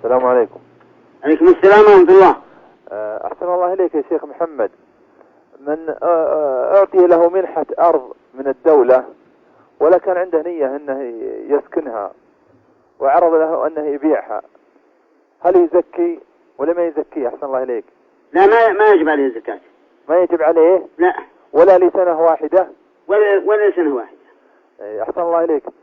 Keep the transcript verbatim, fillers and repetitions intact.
السلام عليكم. عليكم السلام ورحمة الله. أحسن الله إليك يا شيخ محمد. من أعطي له منحة أرض من الدولة ولا كان عنده نية أنه يسكنها وعرض له أنه يبيعها، هل يزكي ولا ما يزكي؟ أحسن الله إليك. لا، ما ما يجب عليه الزكاة. ما يجب عليه؟ لا. ولا لسنة واحدة؟ ولا ولا سنة واحدة. أحسن الله إليك.